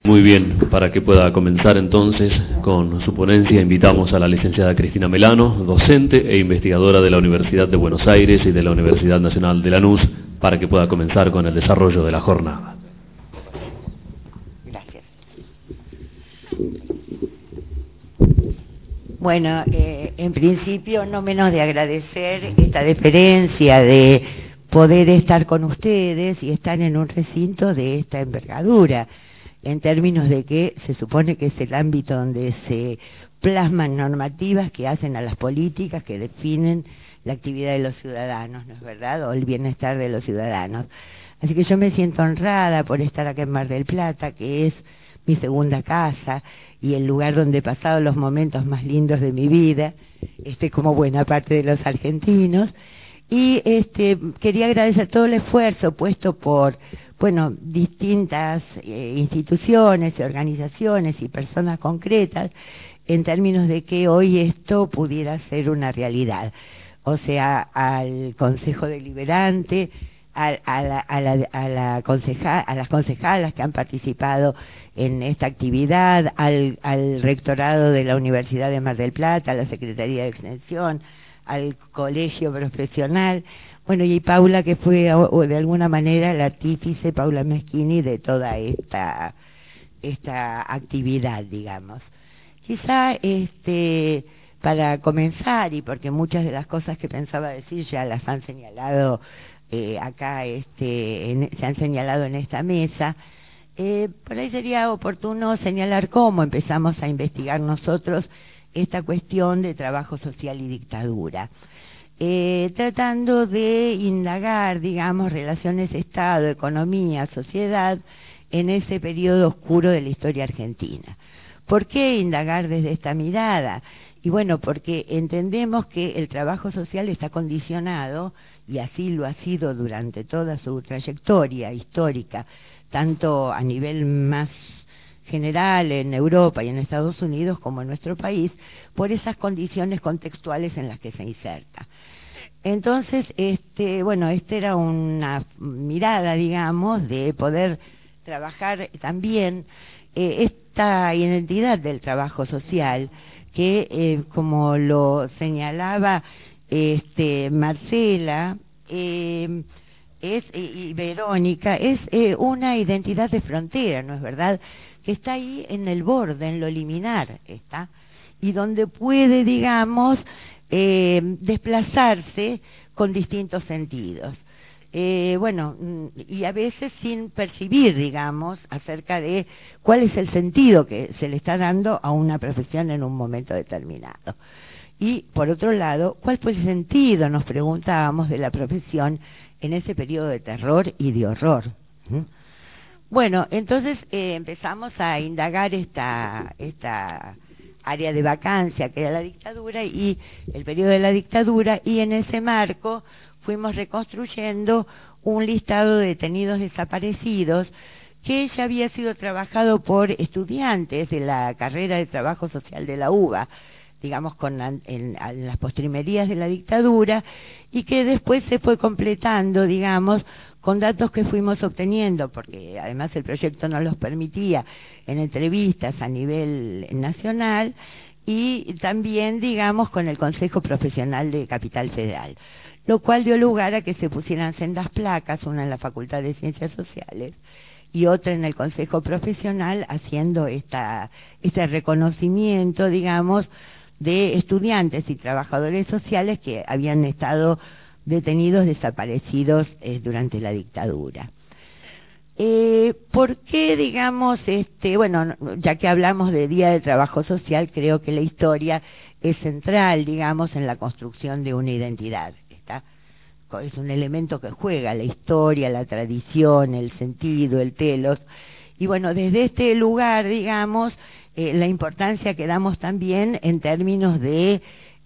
Muy bien, para que pueda comenzar entonces con su ponencia, invitamos a la licenciada Cristina Melano, docente e investigadora de la Universidad de Buenos Aires y de la Universidad Nacional de Lanús, para que pueda comenzar con el desarrollo de la jornada. Gracias. Bueno, en principio no menos de agradecer esta deferencia de poder estar con ustedes y estar en un recinto de esta envergadura, en términos de que se supone que es el ámbito donde se plasman normativas que hacen a las políticas que definen la actividad de los ciudadanos, ¿no es verdad?, o el bienestar de los ciudadanos. Así que yo me siento honrada por estar acá en Mar del Plata, que es mi segunda casa y el lugar donde he pasado los momentos más lindos de mi vida, como buena parte de los argentinos. Y quería agradecer todo el esfuerzo puesto por, bueno, distintas instituciones y organizaciones y personas concretas en términos de que hoy esto pudiera ser una realidad. O sea, al Consejo Deliberante, a las concejalas que han participado en esta actividad, al rectorado de la Universidad de Mar del Plata, a la Secretaría de Extensión, al colegio profesional, bueno, y Paula, que fue de alguna manera la artífice, Paula Meschini, de toda esta actividad, digamos. Quizá para comenzar, y porque muchas de las cosas que pensaba decir ya las han señalado acá, se han señalado en esta mesa, por ahí sería oportuno señalar cómo empezamos a investigar nosotros esta cuestión de trabajo social y dictadura, tratando de indagar, digamos, relaciones Estado, economía, sociedad, en ese periodo oscuro de la historia argentina. ¿Por qué indagar desde esta mirada? Y bueno, porque entendemos que el trabajo social está condicionado, y así lo ha sido durante toda su trayectoria histórica, tanto a nivel más general en Europa y en Estados Unidos como en nuestro país, por esas condiciones contextuales en las que se inserta. Entonces, bueno, esta era una mirada, digamos, de poder trabajar también esta identidad del trabajo social, que como lo señalaba Marcela y Verónica, es una identidad de frontera, ¿no es verdad?, que está ahí en el borde, en lo liminar, está, y donde puede, digamos, desplazarse con distintos sentidos. Bueno, y a veces sin percibir, digamos, acerca de cuál es el sentido que se le está dando a una profesión en un momento determinado. Y, por otro lado, ¿cuál fue el sentido, nos preguntábamos, de la profesión en ese periodo de terror y de horror? Bueno, entonces empezamos a indagar esta área de vacancia que era la dictadura y el periodo de la dictadura, y en ese marco fuimos reconstruyendo un listado de detenidos desaparecidos que ya había sido trabajado por estudiantes de la carrera de trabajo social de la UBA, digamos, en las postrimerías de la dictadura, y que después se fue completando, digamos, con datos que fuimos obteniendo, porque además el proyecto nos los permitía, en entrevistas a nivel nacional, y también, digamos, con el Consejo Profesional de Capital Federal, lo cual dio lugar a que se pusieran sendas placas, una en la Facultad de Ciencias Sociales y otra en el Consejo Profesional, haciendo este reconocimiento, digamos, de estudiantes y trabajadores sociales que habían estado detenidos, desaparecidos durante la dictadura. ¿Por qué, digamos, bueno, ya que hablamos de Día del Trabajo Social, creo que la historia es central, digamos, en la construcción de una identidad, ¿está? Es un elemento que juega la historia, la tradición, el sentido, el telos. Y bueno, desde este lugar, digamos, la importancia que damos también en términos de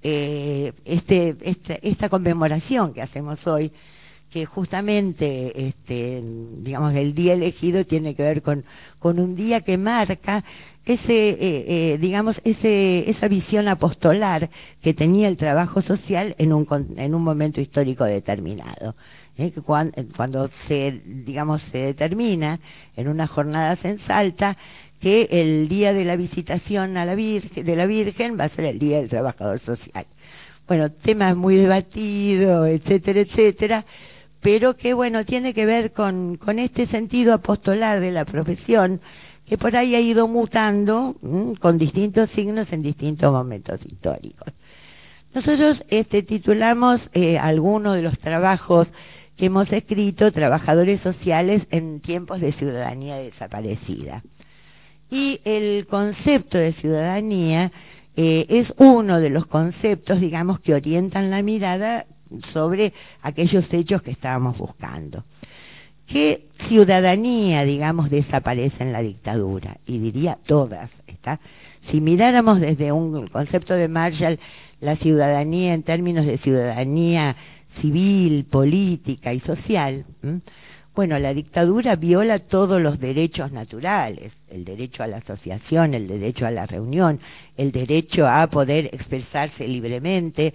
esta conmemoración que hacemos hoy, que justamente, digamos, el día elegido tiene que ver con un día que marca digamos, esa visión apostolar que tenía el trabajo social en un momento histórico determinado. Que cuando se determina en unas jornadas en Salta que el día de la visitación a de la Virgen va a ser el Día del Trabajador Social. Bueno, temas muy debatidos, etcétera, etcétera, pero que bueno, tiene que ver con este sentido apostolar de la profesión, que por ahí ha ido mutando con distintos signos en distintos momentos históricos. Nosotros titulamos algunos de los trabajos que hemos escrito, Trabajadores Sociales en tiempos de ciudadanía desaparecida. Y el concepto de ciudadanía es uno de los conceptos, digamos, que orientan la mirada sobre aquellos hechos que estábamos buscando. ¿Qué ciudadanía, digamos, desaparece en la dictadura? Y diría todas, ¿está? Si miráramos desde un concepto de Marshall la ciudadanía en términos de ciudadanía civil, política y social, bueno, la dictadura viola todos los derechos naturales, el derecho a la asociación, el derecho a la reunión, el derecho a poder expresarse libremente,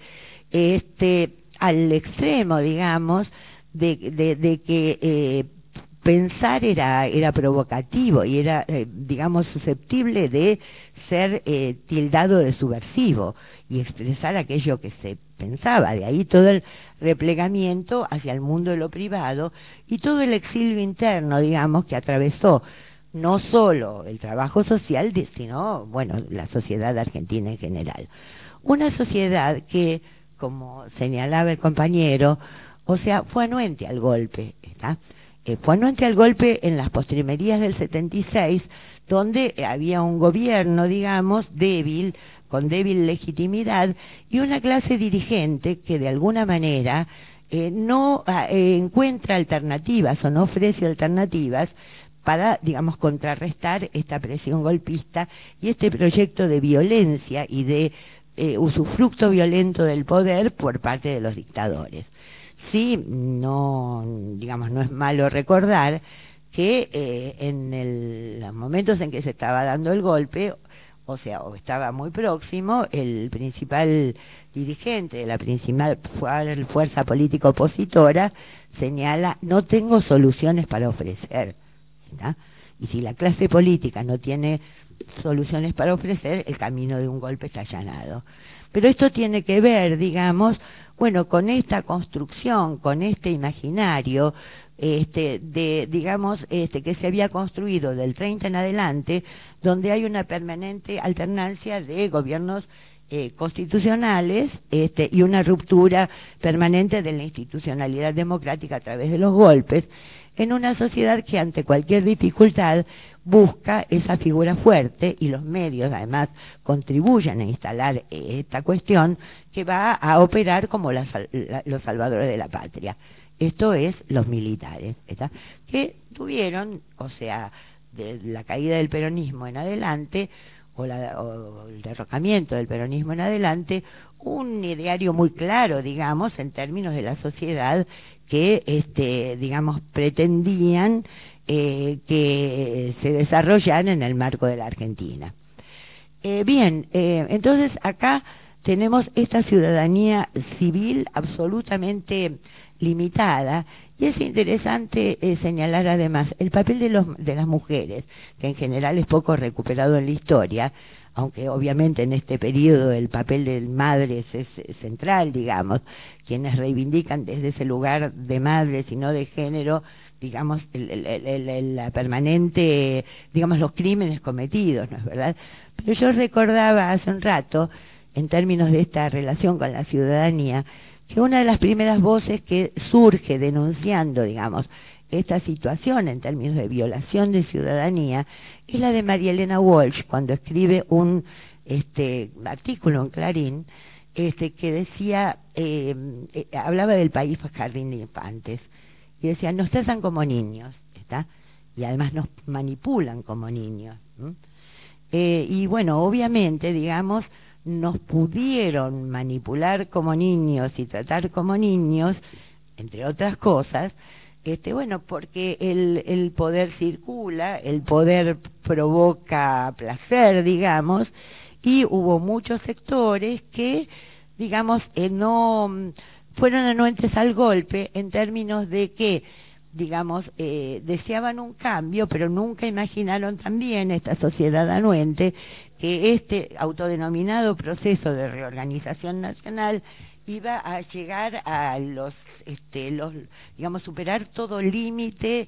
al extremo, digamos, de que pensar era provocativo y era, digamos, susceptible de ser tildado de subversivo y expresar aquello que se pensaba. De ahí todo el replegamiento hacia el mundo de lo privado y todo el exilio interno, digamos, que atravesó no solo el trabajo social, sino, bueno, la sociedad argentina en general. Una sociedad que, como señalaba el compañero, o sea, fue anuente al golpe, ¿está? Fue anuente al golpe en las postrimerías del 76, donde había un gobierno, digamos, débil, con débil legitimidad, y una clase dirigente que de alguna manera no encuentra alternativas o no ofrece alternativas para, digamos, contrarrestar esta presión golpista y este proyecto de violencia y de usufructo violento del poder por parte de los dictadores. Sí, no, digamos, no es malo recordar que en los momentos en que se estaba dando el golpe, o sea, o estaba muy próximo, el principal dirigente de la principal fuerza política opositora señala: no tengo soluciones para ofrecer, ¿verdad? Y si la clase política no tiene soluciones para ofrecer, el camino de un golpe está allanado. Pero esto tiene que ver, digamos, bueno, con esta construcción, con este imaginario, digamos, que se había construido del 30 en adelante, donde hay una permanente alternancia de gobiernos constitucionales y una ruptura permanente de la institucionalidad democrática a través de los golpes, en una sociedad que ante cualquier dificultad busca esa figura fuerte, y los medios además contribuyen a instalar esta cuestión, que va a operar como los salvadores de la patria. Esto es los militares, ¿está? Que tuvieron, o sea, de la caída del peronismo en adelante, o el derrocamiento del peronismo en adelante, un ideario muy claro, digamos, en términos de la sociedad que, digamos, pretendían que se desarrollara en el marco de la Argentina. Entonces acá tenemos esta ciudadanía civil absolutamente limitada, y es interesante señalar además el papel de las mujeres, que en general es poco recuperado en la historia, aunque obviamente en este periodo el papel de madres es central, digamos, quienes reivindican desde ese lugar de madres y no de género, digamos, la permanente, digamos, los crímenes cometidos, ¿no es verdad? Pero yo recordaba hace un rato, en términos de esta relación con la ciudadanía, que una de las primeras voces que surge denunciando, digamos, esta situación en términos de violación de ciudadanía es la de María Elena Walsh, cuando escribe un artículo en Clarín que decía, hablaba del país jardín de infantes, y decía: nos tratan como niños, ¿está? Y además nos manipulan como niños. Y bueno, obviamente, digamos, nos pudieron manipular como niños y tratar como niños, entre otras cosas, bueno, porque el poder circula, el poder provoca placer, digamos, y hubo muchos sectores que, digamos, no fueron anuentes al golpe, en términos de que digamos, deseaban un cambio, pero nunca imaginaron también esta sociedad anuente que este autodenominado proceso de reorganización nacional iba a llegar a digamos, superar todo límite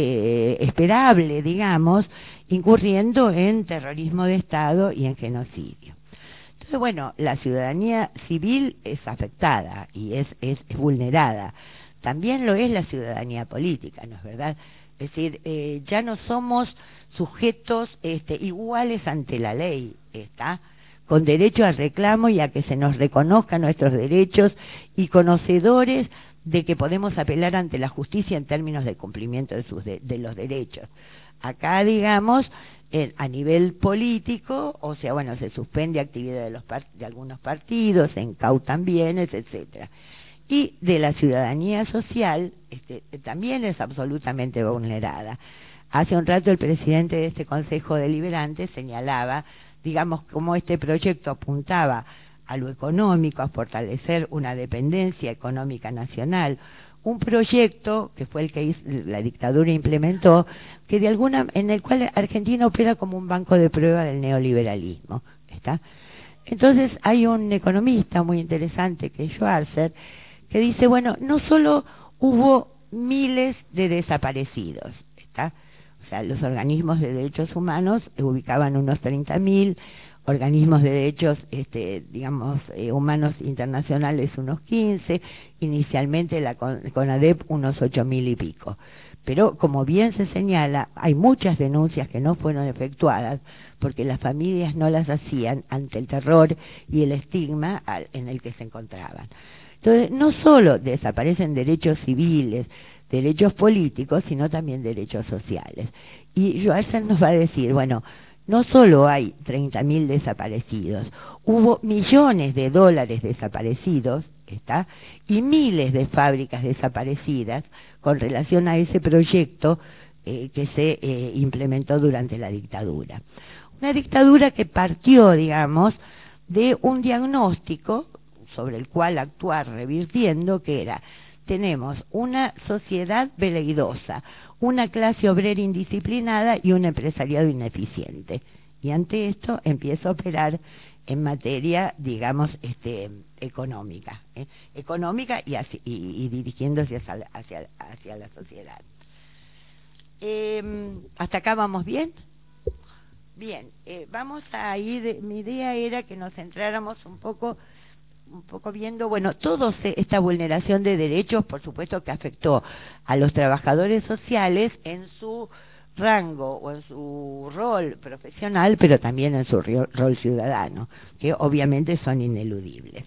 esperable, digamos, incurriendo en terrorismo de Estado y en genocidio. Entonces, bueno, la ciudadanía civil es afectada y es vulnerada. También lo es la ciudadanía política, ¿no es verdad? Es decir, ya no somos sujetos iguales ante la ley, ¿está? Con derecho al reclamo y a que se nos reconozcan nuestros derechos y conocedores de que podemos apelar ante la justicia en términos de cumplimiento de los derechos. Acá, digamos, a nivel político, o sea, bueno, se suspende actividad de algunos partidos, se incautan bienes, etcétera. Y de la ciudadanía social también es absolutamente vulnerada. Hace un rato el presidente de este Consejo Deliberante señalaba, digamos, cómo este proyecto apuntaba a lo económico, a fortalecer una dependencia económica nacional, un proyecto que fue el que la dictadura implementó, que en el cual Argentina opera como un banco de prueba del neoliberalismo, ¿está? Entonces hay un economista muy interesante que es Schwarzer, que dice, bueno, no solo hubo miles de desaparecidos, ¿está? O sea, los organismos de derechos humanos ubicaban unos 30.000, organismos de derechos, digamos, humanos internacionales unos 15, inicialmente la CONADEP unos 8.000 y pico. Pero, como bien se señala, hay muchas denuncias que no fueron efectuadas porque las familias no las hacían ante el terror y el estigma en el que se encontraban. Entonces, no solo desaparecen derechos civiles, derechos políticos, sino también derechos sociales. Y Schwarzer nos va a decir, bueno, no solo hay 30.000 desaparecidos, hubo millones de dólares desaparecidos, ¿está? Y miles de fábricas desaparecidas con relación a ese proyecto que se implementó durante la dictadura. Una dictadura que partió, digamos, de un diagnóstico sobre el cual actuar revirtiendo, que era, tenemos una sociedad veleidosa, una clase obrera indisciplinada y un empresariado ineficiente. Y ante esto empieza a operar en materia, digamos, económica, económica y dirigiéndose hacia la sociedad. ¿Hasta acá vamos bien? Bien, vamos a ir, mi idea era que nos centráramos un poco viendo, bueno, toda esta vulneración de derechos, por supuesto que afectó a los trabajadores sociales en su rango o en su rol profesional, pero también en su rol ciudadano, que obviamente son ineludibles.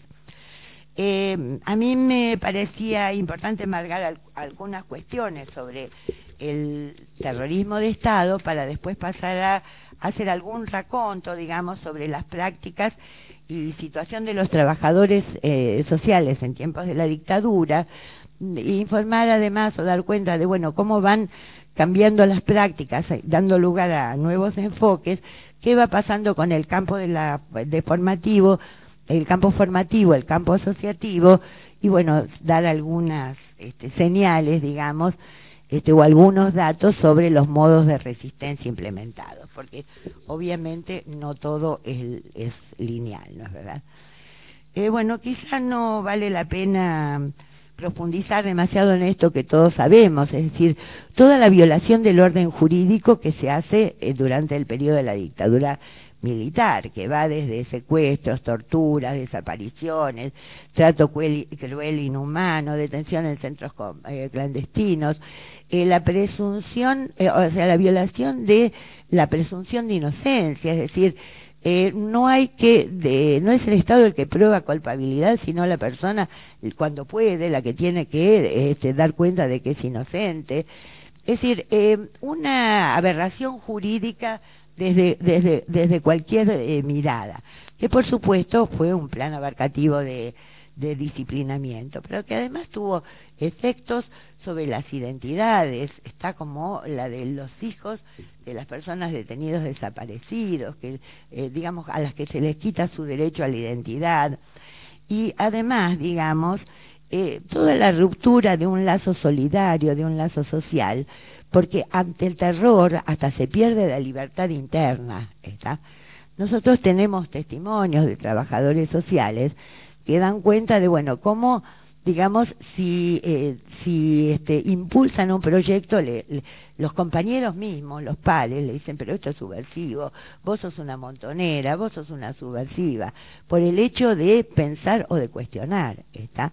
A mí me parecía importante marcar algunas cuestiones sobre el terrorismo de Estado para después pasar a hacer algún raconto, digamos, sobre las prácticas y situación de los trabajadores sociales en tiempos de la dictadura, e informar además o dar cuenta de, bueno, cómo van cambiando las prácticas, dando lugar a nuevos enfoques, qué va pasando con el campo formativo, el campo formativo, el campo asociativo, y bueno, dar algunas señales, digamos, o algunos datos sobre los modos de resistencia implementados, porque obviamente no todo es lineal, ¿no es verdad? Bueno, quizá no vale la pena profundizar demasiado en esto que todos sabemos, es decir, toda la violación del orden jurídico que se hace durante el periodo de la dictadura militar, que va desde secuestros, torturas, desapariciones, trato cruel, inhumano, detención en centros clandestinos, la presunción, o sea, la violación de la presunción de inocencia, es decir, no es el Estado el que prueba culpabilidad, sino la persona cuando puede, la que tiene que dar cuenta de que es inocente. Es decir, una aberración jurídica desde cualquier mirada, que por supuesto fue un plan abarcativo de disciplinamiento, pero que además tuvo efectos sobre las identidades, está como la de los hijos de las personas detenidos desaparecidos, que digamos a las que se les quita su derecho a la identidad, y además, digamos, toda la ruptura de un lazo solidario, de un lazo social, porque ante el terror hasta se pierde la libertad interna, ¿está? Nosotros tenemos testimonios de trabajadores sociales que dan cuenta de, bueno, cómo, digamos, si impulsan un proyecto, los compañeros mismos, los pares, le dicen, pero esto es subversivo, vos sos una montonera, vos sos una subversiva, por el hecho de pensar o de cuestionar, ¿está?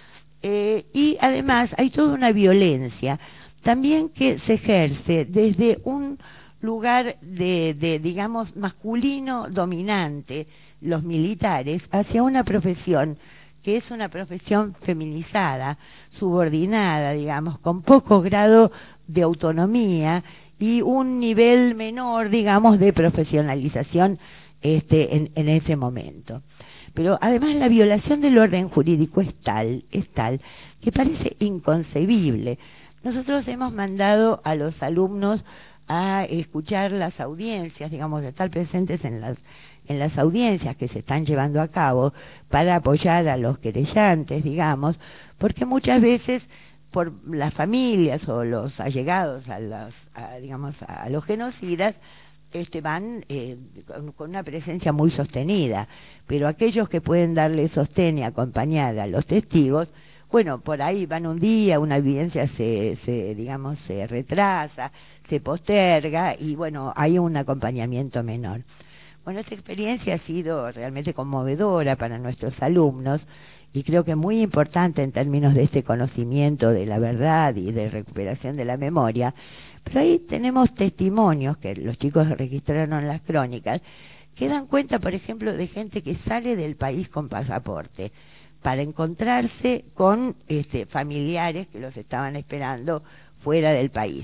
Y además hay toda una violencia también que se ejerce desde un lugar digamos, masculino dominante, los militares, hacia una profesión que es una profesión feminizada, subordinada, digamos, con poco grado de autonomía y un nivel menor, digamos, de profesionalización en ese momento. Pero además la violación del orden jurídico es tal, que parece inconcebible. Nosotros hemos mandado a los alumnos a escuchar las audiencias, digamos, a estar presentes en las audiencias que se están llevando a cabo para apoyar a los querellantes, digamos, porque muchas veces por las familias o los allegados digamos, a los genocidas, van con una presencia muy sostenida, pero aquellos que pueden darle sostén y acompañar a los testigos, bueno, por ahí van un día, una evidencia digamos, se retrasa, se posterga y bueno, hay un acompañamiento menor. Bueno, esta experiencia ha sido realmente conmovedora para nuestros alumnos y creo que muy importante en términos de este conocimiento de la verdad y de recuperación de la memoria. Pero ahí tenemos testimonios que los chicos registraron en las crónicas que dan cuenta, por ejemplo, de gente que sale del país con pasaporte para encontrarse con familiares que los estaban esperando fuera del país.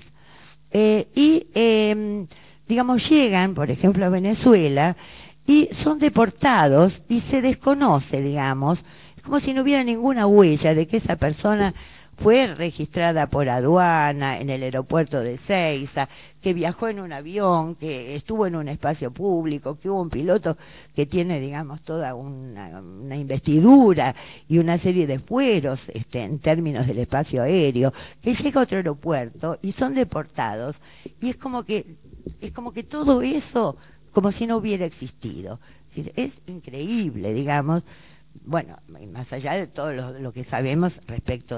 Digamos, llegan, por ejemplo, a Venezuela y son deportados y se desconoce, digamos, es como si no hubiera ninguna huella de que esa persona fue registrada por aduana en el aeropuerto de Ezeiza, que viajó en un avión, que estuvo en un espacio público, que hubo un piloto que tiene, digamos, toda una investidura y una serie de fueros en términos del espacio aéreo, que llega a otro aeropuerto y son deportados, y es como que todo eso, como si no hubiera existido. Es increíble, digamos. Bueno, más allá de todo lo que sabemos respecto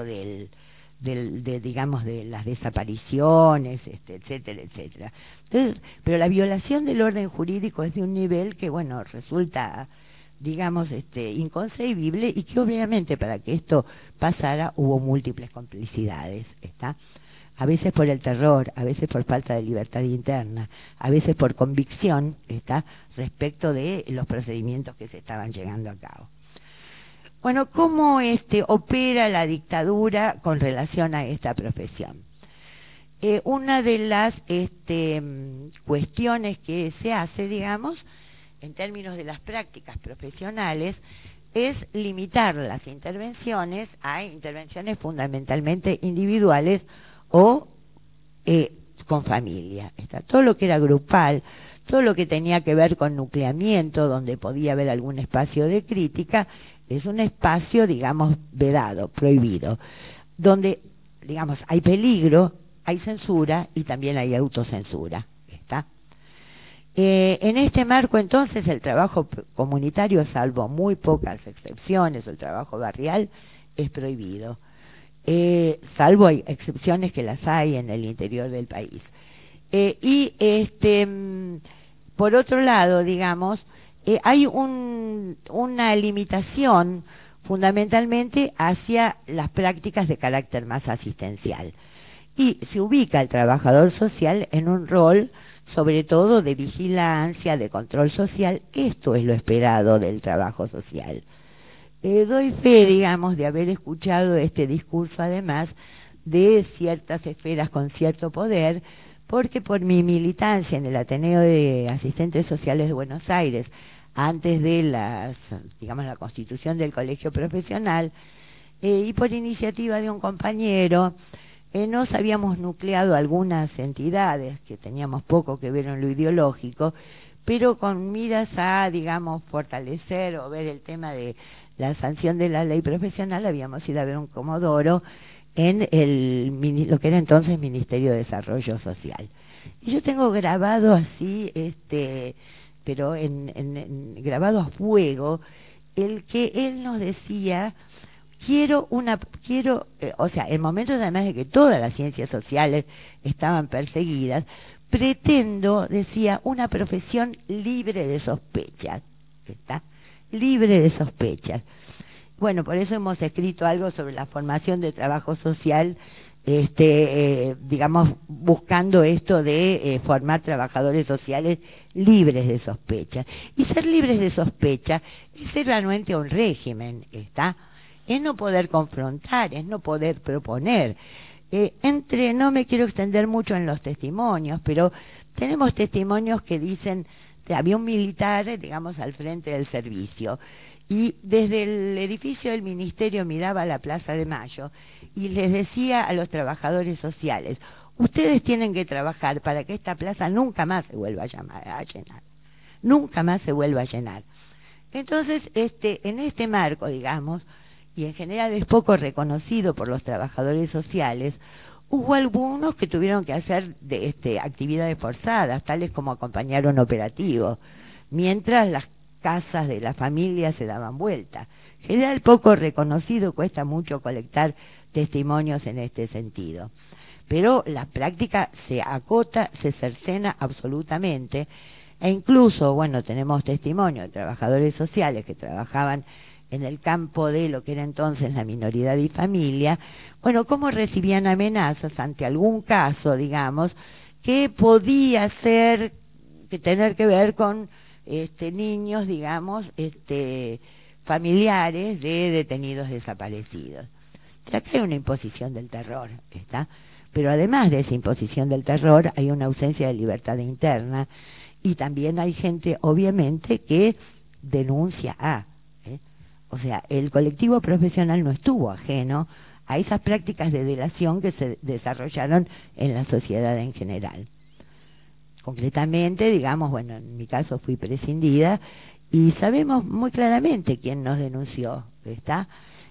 digamos, de las desapariciones, etcétera, etcétera. Entonces, pero la violación del orden jurídico es de un nivel que, bueno, resulta, digamos, inconcebible y que obviamente para que esto pasara hubo múltiples complicidades, ¿está? A veces por el terror, a veces por falta de libertad interna, a veces por convicción, ¿está? Respecto de los procedimientos que se estaban llevando a cabo. Bueno, ¿cómo opera la dictadura con relación a esta profesión? Una de las cuestiones que se hace, digamos, en términos de las prácticas profesionales, es limitar las intervenciones a intervenciones fundamentalmente individuales o con familia. Todo lo que era grupal, todo lo que tenía que ver con nucleamiento, donde podía haber algún espacio de crítica, es un espacio, digamos, vedado, prohibido, donde, digamos, hay peligro, hay censura y también hay autocensura, ¿está? En este marco, entonces, el trabajo comunitario, salvo muy pocas excepciones, el trabajo barrial, es prohibido. Salvo hay excepciones que las hay en el interior del país. Por otro lado, digamos, hay una limitación fundamentalmente hacia las prácticas de carácter más asistencial. Y se ubica el trabajador social en un rol, sobre todo, de vigilancia, de control social. Esto es lo esperado del trabajo social. Doy fe, digamos, de haber escuchado este discurso, además, de ciertas esferas con cierto poder, porque por mi militancia en el Ateneo de Asistentes Sociales de Buenos Aires, antes de la constitución del colegio profesional, y por iniciativa de un compañero, nos habíamos nucleado algunas entidades que teníamos poco que ver en lo ideológico, pero con miras a, digamos, fortalecer o ver el tema de la sanción de la ley profesional habíamos ido a ver un comodoro en lo que era entonces Ministerio de Desarrollo Social. Y yo tengo grabado así, pero grabado a fuego, el que él nos decía, o sea, en momentos además de que todas las ciencias sociales estaban perseguidas, pretendo, decía, una profesión libre de sospechas, ¿está? Libre de sospechas. Bueno, por eso hemos escrito algo sobre la formación de trabajo social, digamos, buscando esto de formar trabajadores sociales libres de sospecha. Y ser libres de sospecha es ser anuente a un régimen, ¿está? Es no poder confrontar, es no poder proponer. No me quiero extender mucho en los testimonios, pero tenemos testimonios que dicen, había un militar, digamos, al frente del servicio, y desde el edificio del ministerio miraba a la Plaza de Mayo y les decía a los trabajadores sociales, ustedes tienen que trabajar para que esta plaza nunca más se vuelva a llenar, nunca más se vuelva a llenar. Entonces, en este marco, digamos, y en general es poco reconocido por los trabajadores sociales, hubo algunos que tuvieron que hacer actividades forzadas, tales como acompañar un operativo, mientras las casas de la familia se daban vuelta. En general poco reconocido, cuesta mucho colectar testimonios en este sentido. Pero la práctica se acota, se cercena absolutamente, e incluso, bueno, tenemos testimonio de trabajadores sociales que trabajaban en el campo de lo que era entonces la minoridad y familia, bueno, cómo recibían amenazas ante algún caso, digamos, que podía tener que ver con niños, digamos, familiares de detenidos desaparecidos. Acá hay una imposición del terror, ¿está? Pero además de esa imposición del terror, hay una ausencia de libertad interna y también hay gente, obviamente, que denuncia O sea, el colectivo profesional no estuvo ajeno a esas prácticas de delación que se desarrollaron en la sociedad en general. Concretamente, digamos, bueno, en mi caso fui prescindida y sabemos muy claramente quién nos denunció, ¿está?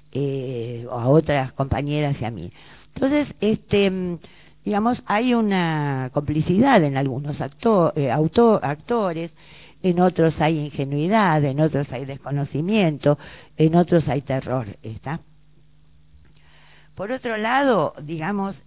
A otras compañeras y a mí. Entonces, digamos, hay una complicidad en algunos actores, en otros hay ingenuidad, en otros hay desconocimiento, en otros hay terror, ¿está? Por otro lado, digamos,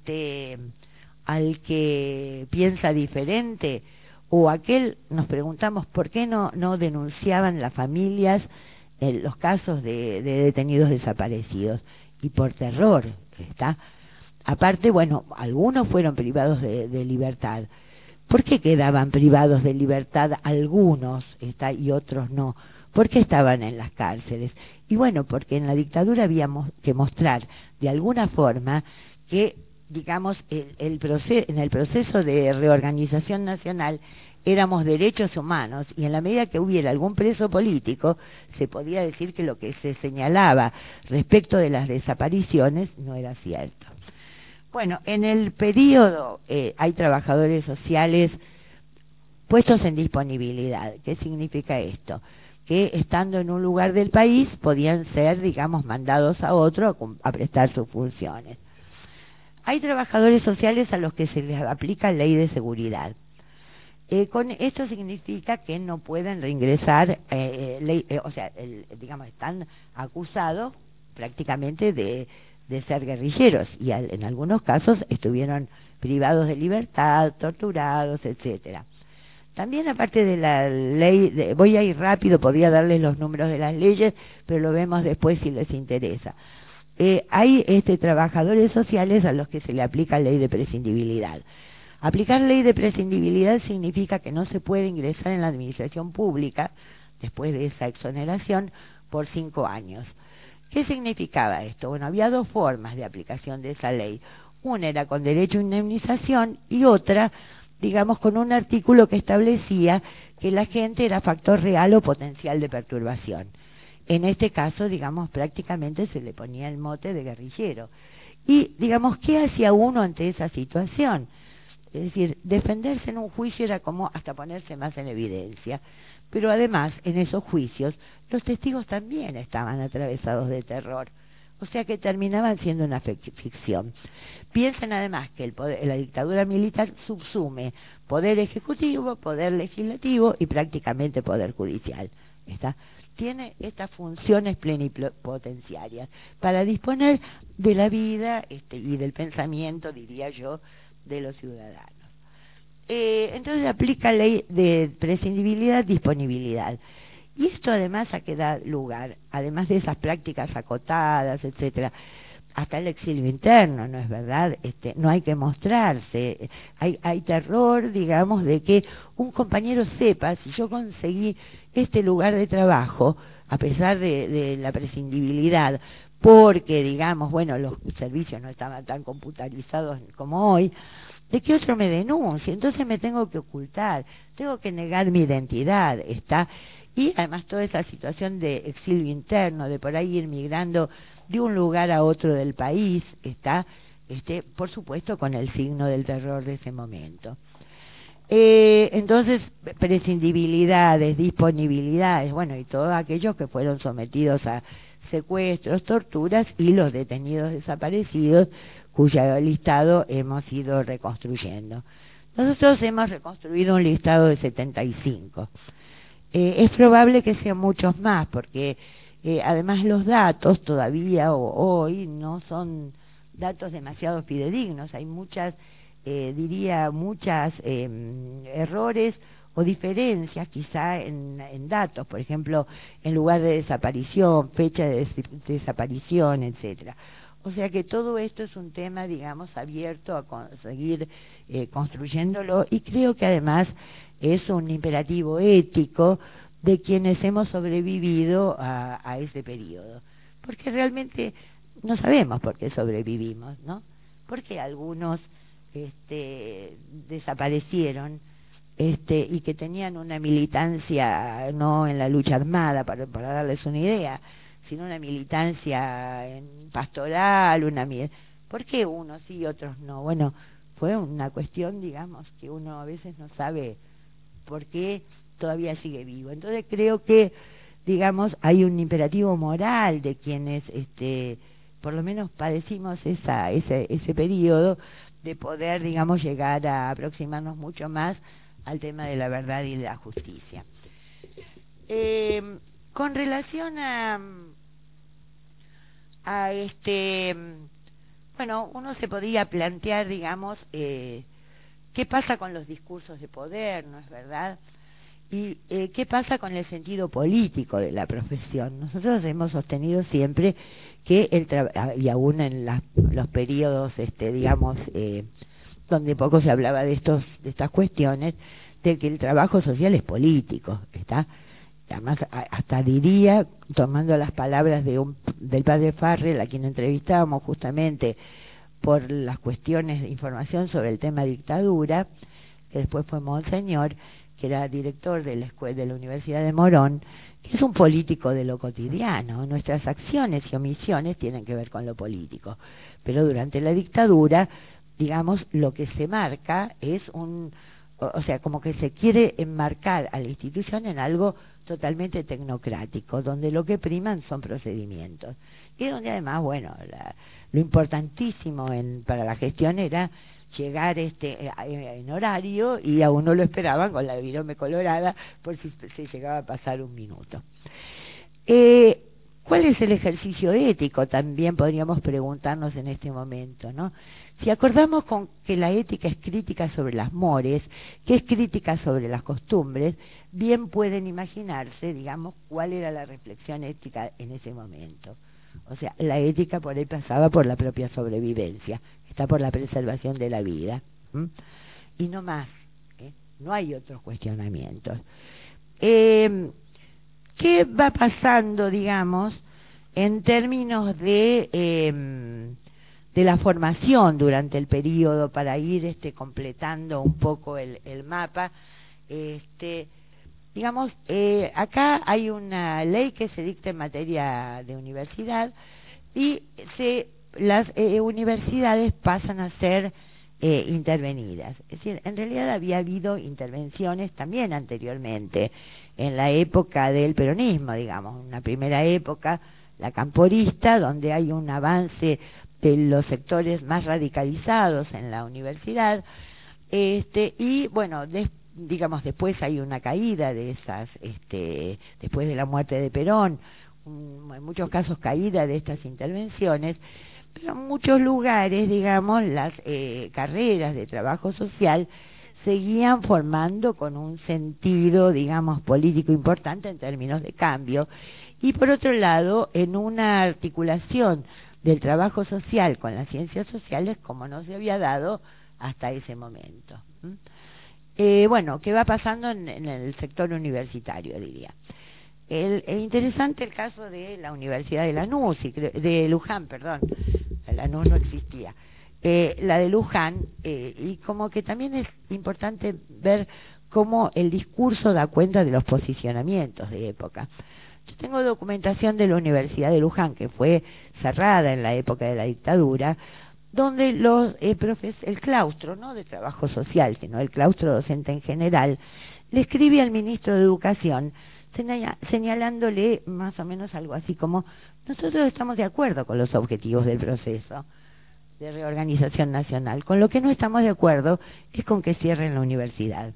al que piensa diferente, o aquel, nos preguntamos por qué no denunciaban las familias los casos de detenidos desaparecidos, y por terror, ¿está? Aparte, bueno, algunos fueron privados de libertad. ¿Por qué quedaban privados de libertad algunos, y otros no? ¿Por qué estaban en las cárceles? Y bueno, porque en la dictadura habíamos que mostrar de alguna forma que, digamos, en el proceso de reorganización nacional éramos derechos humanos, y en la medida que hubiera algún preso político, se podía decir que lo que se señalaba respecto de las desapariciones no era cierto. Bueno, en el periodo hay trabajadores sociales puestos en disponibilidad. ¿Qué significa esto? Que estando en un lugar del país podían ser, digamos, mandados a otro a prestar sus funciones. Hay trabajadores sociales a los que se les aplica ley de seguridad. Con esto significa que no pueden reingresar, digamos, están acusados prácticamente de ser guerrilleros, y en algunos casos estuvieron privados de libertad, torturados, etcétera. También, aparte de la ley, voy a ir rápido, podría darles los números de las leyes, pero lo vemos después si les interesa. Hay trabajadores sociales a los que se le aplica ley de prescindibilidad. Aplicar ley de prescindibilidad significa que no se puede ingresar en la administración pública después de esa exoneración por 5 años. ¿Qué significaba esto? Bueno, había dos formas de aplicación de esa ley. Una era con derecho a indemnización y otra, digamos, con un artículo que establecía que la gente era factor real o potencial de perturbación. En este caso, digamos, prácticamente se le ponía el mote de guerrillero. Y, digamos, ¿qué hacía uno ante esa situación? Es decir, defenderse en un juicio era como hasta ponerse más en evidencia. Pero además, en esos juicios, los testigos también estaban atravesados de terror. O sea que terminaban siendo una ficción. Piensen además que la dictadura militar subsume poder ejecutivo, poder legislativo y prácticamente poder judicial. Tiene estas funciones plenipotenciarias para disponer de la vida y del pensamiento, diría yo, de los ciudadanos. Entonces aplica ley de prescindibilidad, disponibilidad. Y esto además a que da lugar, además de esas prácticas acotadas, etcétera, hasta el exilio interno, ¿no es verdad? No hay que mostrarse, hay terror, digamos, de que un compañero sepa si yo conseguí este lugar de trabajo, a pesar de la prescindibilidad, porque, digamos, bueno, los servicios no estaban tan computarizados como hoy, de que otro me denuncie, entonces me tengo que ocultar, tengo que negar mi identidad, y además toda esa situación de exilio interno, de por ahí ir migrando de un lugar a otro del país, por supuesto con el signo del terror de ese momento. Entonces, prescindibilidades, disponibilidades, bueno, y todos aquellos que fueron sometidos a secuestros, torturas y los detenidos desaparecidos, cuyo listado hemos ido reconstruyendo. Nosotros hemos reconstruido un listado de 75. Es probable que sean muchos más, porque además los datos todavía hoy no son datos demasiado fidedignos. Hay muchas, muchas errores o diferencias quizá en datos, por ejemplo, en lugar de desaparición, fecha de desaparición, etcétera. O sea que todo esto es un tema, digamos, abierto a seguir construyéndolo, y creo que además es un imperativo ético de quienes hemos sobrevivido a ese periodo. Porque realmente no sabemos por qué sobrevivimos, ¿no? Porque algunos desaparecieron y que tenían una militancia no en la lucha armada, para darles una idea, sino una militancia pastoral, ¿por qué unos sí y otros no? Bueno, fue una cuestión, digamos, que uno a veces no sabe por qué todavía sigue vivo. Entonces creo que, digamos, hay un imperativo moral de quienes, por lo menos padecimos ese periodo, de poder, digamos, llegar a aproximarnos mucho más al tema de la verdad y de la justicia. Con relación bueno, uno se podría plantear, digamos, qué pasa con los discursos de poder, ¿no es verdad? Y qué pasa con el sentido político de la profesión. Nosotros hemos sostenido siempre que y aún en los periodos, digamos, donde poco se hablaba de estas cuestiones, de que el trabajo social es político, Además, hasta diría, tomando las palabras del padre Farrell, a quien entrevistábamos justamente por las cuestiones de información sobre el tema dictadura, que después fue Monseñor, que era director de la Universidad de Morón, que es un político de lo cotidiano. Nuestras acciones y omisiones tienen que ver con lo político, pero durante la dictadura, digamos, lo que se marca es o sea, como que se quiere enmarcar a la institución en algo totalmente tecnocrático, donde lo que priman son procedimientos, y donde además, bueno, lo importantísimo para la gestión era llegar en horario, y a uno lo esperaban con la virome colorada por si se llegaba a pasar un minuto. ¿Cuál es el ejercicio ético? También podríamos preguntarnos en este momento, ¿no? Si acordamos con que la ética es crítica sobre las mores, que es crítica sobre las costumbres, bien pueden imaginarse, digamos, cuál era la reflexión ética en ese momento. O sea, la ética por ahí pasaba por la propia sobrevivencia, está por la preservación de la vida. Y no más, no hay otros cuestionamientos. ¿Qué va pasando, digamos, en términos de la formación durante el periodo, para ir completando un poco el mapa? Digamos, acá hay una ley que se dicta en materia de universidad, y las universidades pasan a ser intervenidas. Es decir, en realidad había habido intervenciones también anteriormente, en la época del peronismo, digamos, una primera época, la camporista, donde hay un avance de los sectores más radicalizados en la universidad, y bueno, digamos, después hay una caída de esas, después de la muerte de Perón, en muchos casos caída de estas intervenciones, pero en muchos lugares, digamos, las carreras de trabajo social seguían formando con un sentido, digamos, político importante en términos de cambio, y por otro lado, en una articulación del trabajo social con las ciencias sociales como no se había dado hasta ese momento. Bueno, ¿qué va pasando en el sector universitario, diría? Interesante el caso de la Universidad de Lanús, de Luján, perdón, Lanús no existía, la de Luján, y como que también es importante ver cómo el discurso da cuenta de los posicionamientos de época. Yo tengo documentación de la Universidad de Luján, que fue cerrada en la época de la dictadura, donde el claustro, no de trabajo social, sino el claustro docente en general, le escribe al ministro de Educación señalándole más o menos algo así como: nosotros estamos de acuerdo con los objetivos del proceso de reorganización nacional, con lo que no estamos de acuerdo es con que cierren la universidad.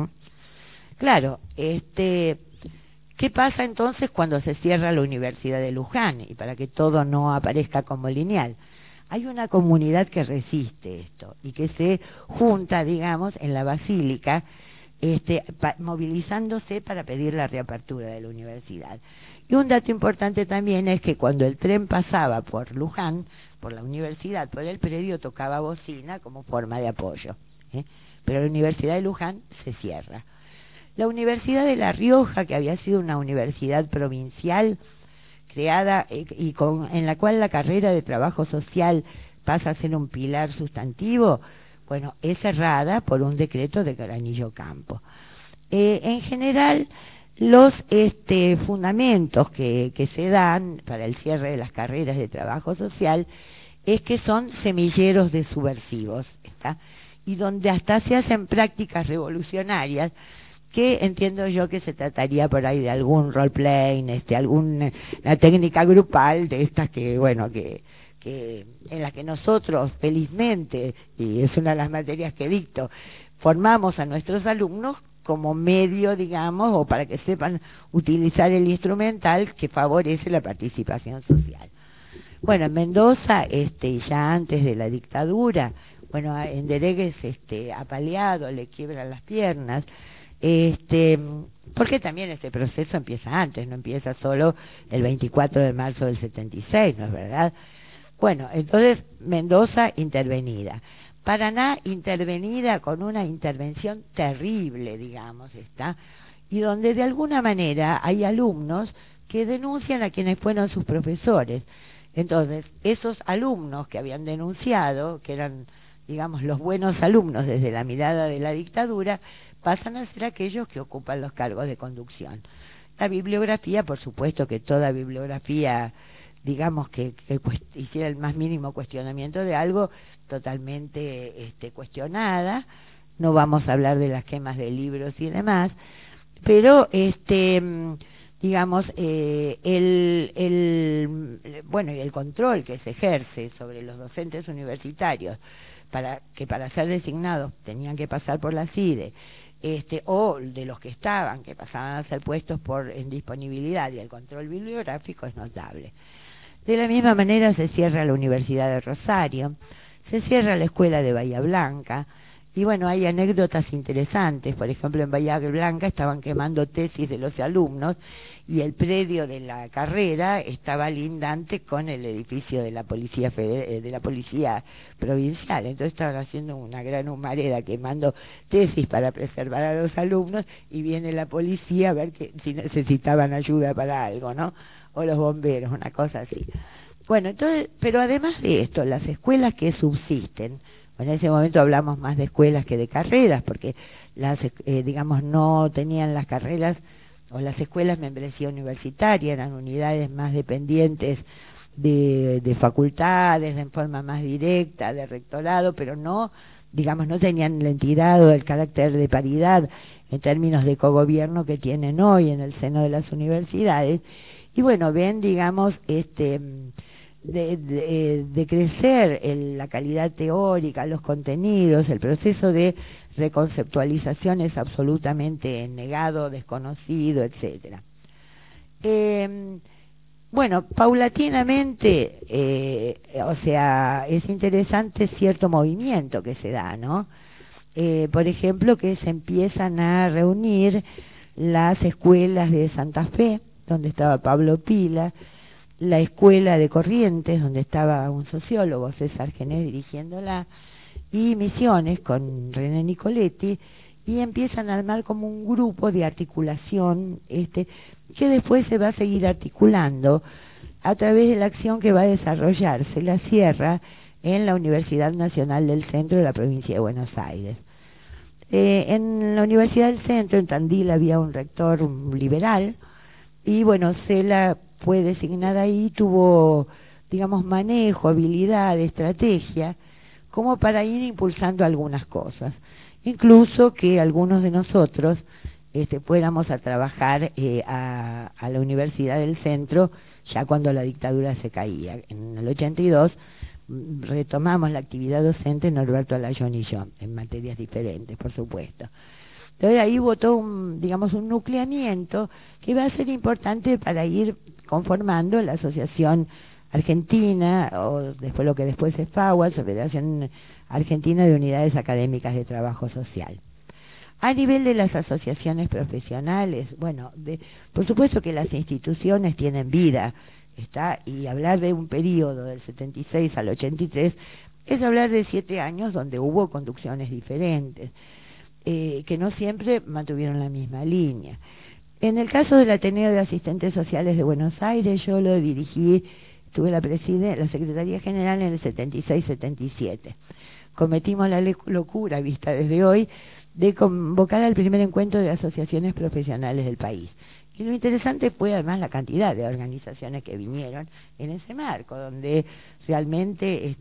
Claro, ¿qué pasa entonces cuando se cierra la Universidad de Luján? Y para que todo no aparezca como lineal, hay una comunidad que resiste esto y que se junta, digamos, en la basílica, movilizándose para pedir la reapertura de la universidad. Y un dato importante también es que cuando el tren pasaba por Luján, por la universidad, por el predio, tocaba bocina como forma de apoyo, pero la Universidad de Luján se cierra. La Universidad de La Rioja, que había sido una universidad provincial creada en la cual la carrera de trabajo social pasa a ser un pilar sustantivo, bueno, es cerrada por un decreto de Granillo Campo. En general, los fundamentos que se dan para el cierre de las carreras de trabajo social es que son semilleros de subversivos, ¿está? Y donde hasta se hacen prácticas revolucionarias, que entiendo yo que se trataría por ahí de algún role-playing, alguna técnica grupal de estas que, bueno, que en las que nosotros, felizmente, y es una de las materias que dicto, formamos a nuestros alumnos como medio, digamos, o para que sepan utilizar el instrumental que favorece la participación social. Bueno, en Mendoza, ya antes de la dictadura, bueno, en Deregues, apaleado, le quiebran las piernas, porque también este proceso empieza antes, no empieza solo el 24 de marzo del 76, ¿no es verdad? Bueno, entonces Mendoza intervenida, Paraná intervenida con una intervención terrible, digamos, ¿está? Y donde de alguna manera hay alumnos que denuncian a quienes fueron sus profesores. Entonces, esos alumnos que habían denunciado, que eran, digamos, los buenos alumnos desde la mirada de la dictadura, pasan a ser aquellos que ocupan los cargos de conducción. La bibliografía, por supuesto que toda bibliografía, digamos, que hiciera el más mínimo cuestionamiento de algo, totalmente cuestionada. No vamos a hablar de las quemas de libros y demás, pero digamos, bueno, y el control que se ejerce sobre los docentes universitarios, para ser designados tenían que pasar por la CIDE, o de los que estaban, que pasaban a ser puestos en disponibilidad, y el control bibliográfico es notable. De la misma manera se cierra la Universidad de Rosario, se cierra la Escuela de Bahía Blanca, y bueno, hay anécdotas interesantes. Por ejemplo, en Bahía Blanca estaban quemando tesis de los alumnos y el predio de la carrera estaba lindante con el edificio de la policía provincial. Entonces estaban haciendo una gran humareda quemando tesis para preservar a los alumnos, y viene la policía a ver si necesitaban ayuda para algo, ¿no? O los bomberos, una cosa así. Bueno, entonces, pero además de esto, las escuelas que subsisten, en ese momento hablamos más de escuelas que de carreras, porque digamos, no tenían las carreras o las escuelas membresía universitaria, eran unidades más dependientes de facultades, en forma más directa, de rectorado, pero no digamos, no tenían la entidad o el carácter de paridad en términos de cogobierno que tienen hoy en el seno de las universidades. Y bueno, ven, digamos, de crecer la calidad teórica, los contenidos, el proceso de reconceptualización es absolutamente negado, desconocido, etcétera. Bueno, paulatinamente, o sea, es interesante cierto movimiento que se da, ¿no? Por ejemplo, que se empiezan a reunir las escuelas de Santa Fe, donde estaba Pablo Pila, la escuela de Corrientes, donde estaba un sociólogo, César Genés, dirigiéndola, y Misiones con René Nicoletti, y empiezan a armar como un grupo de articulación, que después se va a seguir articulando a través de la acción que va a desarrollarse la Sierra en la Universidad Nacional del Centro de la provincia de Buenos Aires. En la Universidad del Centro, en Tandil, había un rector liberal, y bueno, Cela fue designada ahí, tuvo, digamos, manejo, habilidad, estrategia, como para ir impulsando algunas cosas. Incluso que algunos de nosotros fuéramos a trabajar a la Universidad del Centro, ya cuando la dictadura se caía. En el 82 retomamos la actividad docente Norberto Alayón y yo, en materias diferentes, por supuesto. Entonces ahí hubo todo digamos, un nucleamiento que va a ser importante para ir conformando la Asociación Argentina, o después lo que después es FAUAS, Federación Argentina de Unidades Académicas de Trabajo Social. A nivel de las asociaciones profesionales, bueno, por supuesto que las instituciones tienen vida, y hablar de un periodo del 76 al 83 es hablar de 7 años donde hubo conducciones diferentes, que no siempre mantuvieron la misma línea. En el caso del Ateneo de Asistentes Sociales de Buenos Aires, yo lo dirigí, tuve la Secretaría General en el 76-77. Cometimos la locura, vista desde hoy, de convocar al primer encuentro de asociaciones profesionales del país. Y lo interesante fue además la cantidad de organizaciones que vinieron en ese marco, donde realmente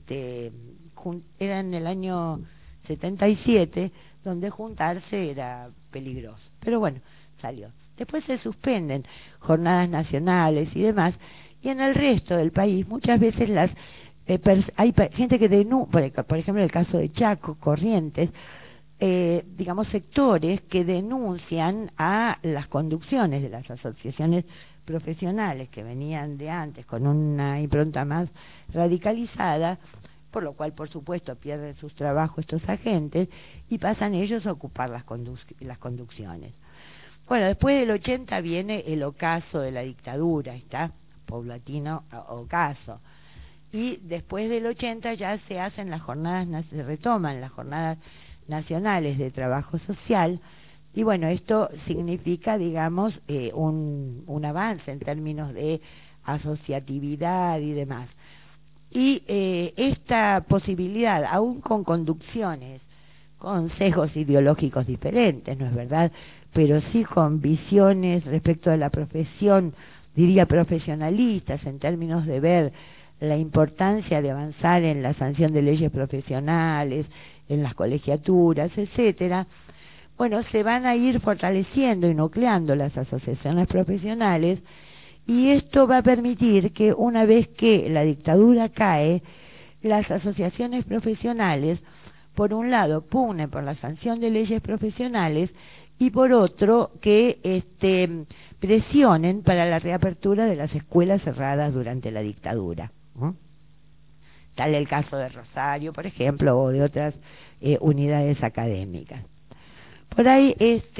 era en el año 77, donde juntarse era peligroso. Pero bueno, salió. Después se suspenden jornadas nacionales y demás, y en el resto del país muchas veces hay gente que denuncia, por ejemplo en el caso de Chaco, Corrientes, digamos, sectores que denuncian a las conducciones de las asociaciones profesionales que venían de antes con una impronta más radicalizada, por lo cual, por supuesto, pierden sus trabajos estos agentes y pasan ellos a ocupar las conducciones. Bueno, después del 80 viene el ocaso de la dictadura, está paulatino ocaso. Y después del 80 ya se hacen se retoman las jornadas nacionales de trabajo social, y bueno, esto significa, digamos, un avance en términos de asociatividad y demás. Y esta posibilidad, aún con conducciones, con sesgos ideológicos diferentes, ¿no es verdad?, pero sí con visiones respecto de la profesión, diría profesionalistas, en términos de ver la importancia de avanzar en la sanción de leyes profesionales, en las colegiaturas, etcétera. Bueno, se van a ir fortaleciendo y nucleando las asociaciones profesionales, y esto va a permitir que una vez que la dictadura cae, las asociaciones profesionales, por un lado, pugnen por la sanción de leyes profesionales, y por otro, que presionen para la reapertura de las escuelas cerradas durante la dictadura. Tal el caso de Rosario, por ejemplo, o de otras unidades académicas. Por ahí,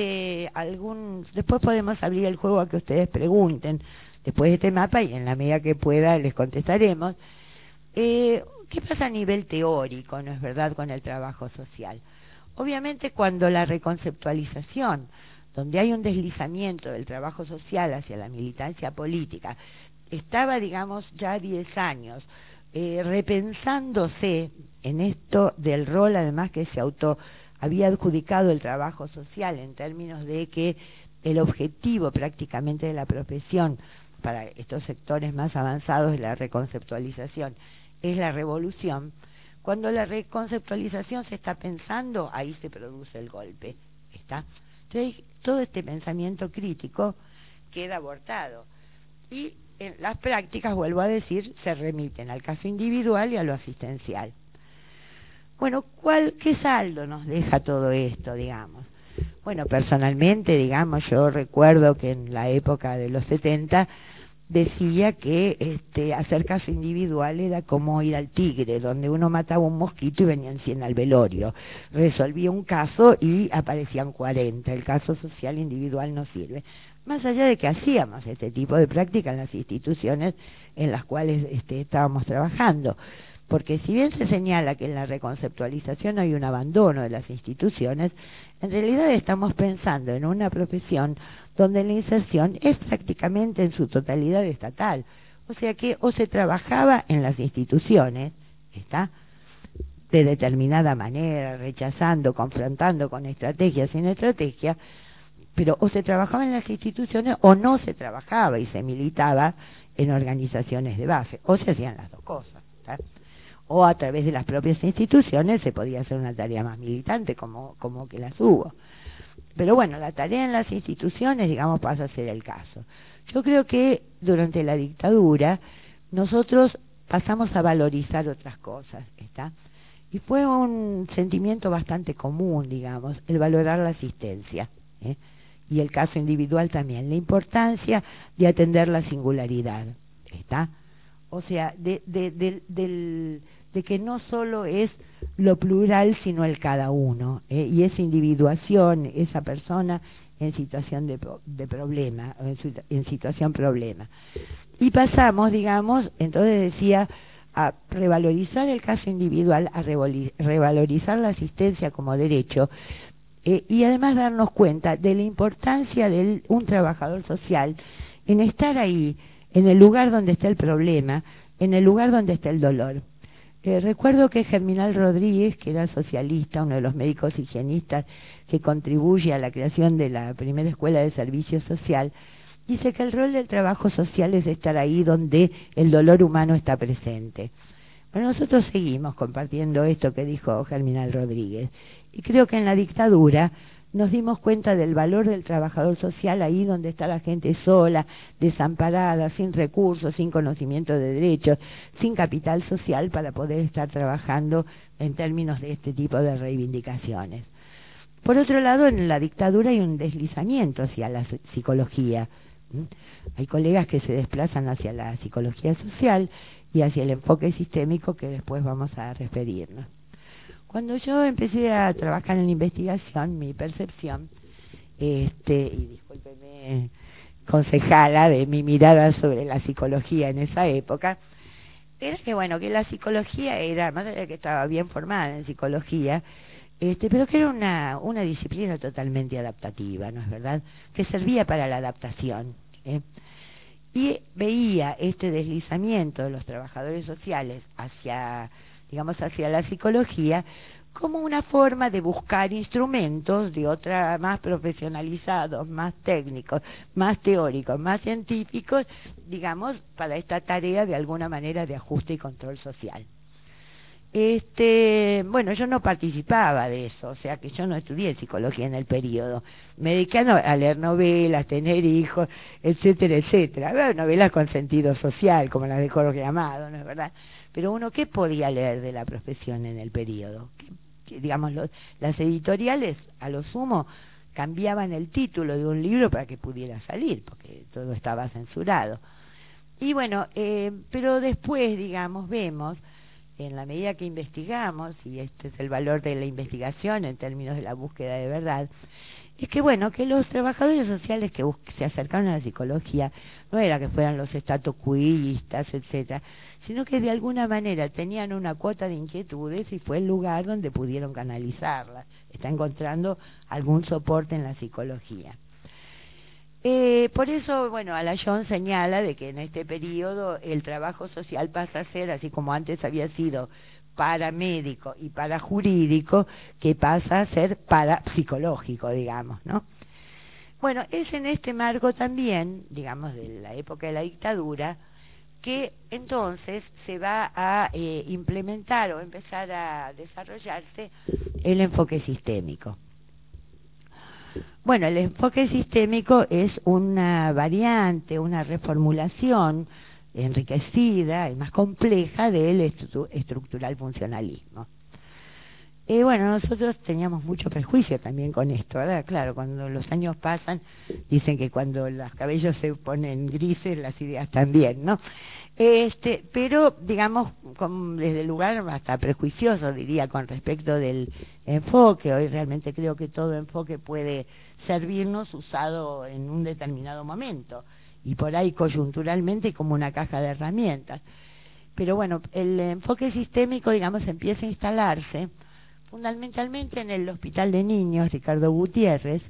después podemos abrir el juego a que ustedes pregunten después de este mapa, y en la medida que pueda les contestaremos. ¿Qué pasa a nivel teórico, no es verdad, con el trabajo social? Obviamente, cuando la reconceptualización, donde hay un deslizamiento del trabajo social hacia la militancia política, estaba, digamos, ya 10 años repensándose en esto del rol, además, que había adjudicado el trabajo social, en términos de que el objetivo prácticamente de la profesión para estos sectores más avanzados de la reconceptualización es la revolución. Cuando la reconceptualización se está pensando, ahí se produce el golpe, ¿está? Entonces, todo este pensamiento crítico queda abortado. Y en las prácticas, vuelvo a decir, se remiten al caso individual y a lo asistencial. Bueno, ¿qué saldo nos deja todo esto, digamos? Bueno, personalmente, digamos, yo recuerdo que en la época de los 70 decía que hacer caso individual era como ir al Tigre, donde uno mataba un mosquito y venían 100 al velorio. Resolvía un caso y aparecían 40. El caso social individual no sirve. Más allá de que hacíamos este tipo de práctica en las instituciones en las cuales estábamos trabajando. Porque si bien se señala que en la reconceptualización hay un abandono de las instituciones, en realidad estamos pensando en una profesión donde la inserción es prácticamente en su totalidad estatal. O sea que o se trabajaba en las instituciones, ¿está?, de determinada manera, rechazando, confrontando con estrategia, sin estrategia, pero o se trabajaba en las instituciones o no se trabajaba y se militaba en organizaciones de base, o se hacían las dos cosas, ¿está? O a través de las propias instituciones se podía hacer una tarea más militante, como que las hubo. Pero bueno, la tarea en las instituciones, digamos, pasa a ser el caso. Yo creo que durante la dictadura nosotros pasamos a valorizar otras cosas, ¿está? Y fue un sentimiento bastante común, digamos, el valorar la asistencia, ¿eh? Y el caso individual también, la importancia de atender la singularidad, ¿está? O sea, de que no solo es lo plural, sino el cada uno, y esa individuación, esa persona en situación de problema, en situación problema. Y pasamos, digamos, entonces decía, a revalorizar el caso individual, a revalorizar la asistencia como derecho, y además darnos cuenta de la importancia de un trabajador social en estar ahí, en el lugar donde está el problema, en el lugar donde está el dolor. Recuerdo que Germinal Rodríguez, que era socialista, uno de los médicos higienistas que contribuye a la creación de la primera escuela de servicio social, dice que el rol del trabajo social es estar ahí donde el dolor humano está presente. Bueno, nosotros seguimos compartiendo esto que dijo Germinal Rodríguez, y creo que en la dictadura nos dimos cuenta del valor del trabajador social ahí donde está la gente sola, desamparada, sin recursos, sin conocimiento de derechos, sin capital social para poder estar trabajando en términos de este tipo de reivindicaciones. Por otro lado, en la dictadura hay un deslizamiento hacia la psicología. Hay colegas que se desplazan hacia la psicología social y hacia el enfoque sistémico que después vamos a referirnos. Cuando yo empecé a trabajar en la investigación, mi percepción, y discúlpeme, concejala, de mi mirada sobre la psicología en esa época, era que bueno, que la psicología era, más allá de que estaba bien formada en psicología, pero que era una disciplina totalmente adaptativa, ¿no es verdad?, que servía para la adaptación, y veía este deslizamiento de los trabajadores sociales hacia la psicología como una forma de buscar instrumentos de otra más profesionalizados, más técnicos, más teóricos, más científicos, digamos, para esta tarea de alguna manera de ajuste y control social. Bueno, yo no participaba de eso, o sea que yo no estudié psicología en el periodo. Me dediqué a leer novelas, tener hijos, etcétera, etcétera. Bueno, novelas con sentido social, como las de Jorge Amado, ¿no es verdad? Pero uno, ¿qué podía leer de la profesión en el periodo? Digamos, las editoriales, a lo sumo, cambiaban el título de un libro para que pudiera salir, porque todo estaba censurado. Y bueno, pero después, digamos, vemos, en la medida que investigamos, y este es el valor de la investigación en términos de la búsqueda de verdad, es que bueno, que los trabajadores sociales que se acercaron a la psicología no era que fueran los estatocuistas, etcétera, sino que de alguna manera tenían una cuota de inquietudes y fue el lugar donde pudieron canalizarlas. Está encontrando algún soporte en la psicología. Por eso, bueno, Alayón señala de que en este periodo el trabajo social pasa a ser, así como antes había sido paramédico y parajurídico, que pasa a ser parapsicológico, digamos, ¿no? Bueno, es en este marco también, digamos, de la época de la dictadura, que entonces se va a implementar o empezar a desarrollarse el enfoque sistémico. Bueno, el enfoque sistémico es una variante, una reformulación enriquecida y más compleja del estructural funcionalismo. Bueno, nosotros teníamos mucho prejuicio también con esto, ¿verdad? Claro, cuando los años pasan, dicen que cuando los cabellos se ponen grises, las ideas también, ¿no? Pero, digamos, desde el lugar hasta prejuicioso, diría, con respecto del enfoque. Hoy realmente creo que todo enfoque puede servirnos usado en un determinado momento, y por ahí coyunturalmente como una caja de herramientas. Pero bueno, el enfoque sistémico, digamos, empieza a instalarse fundamentalmente en el Hospital de Niños Ricardo Gutiérrez,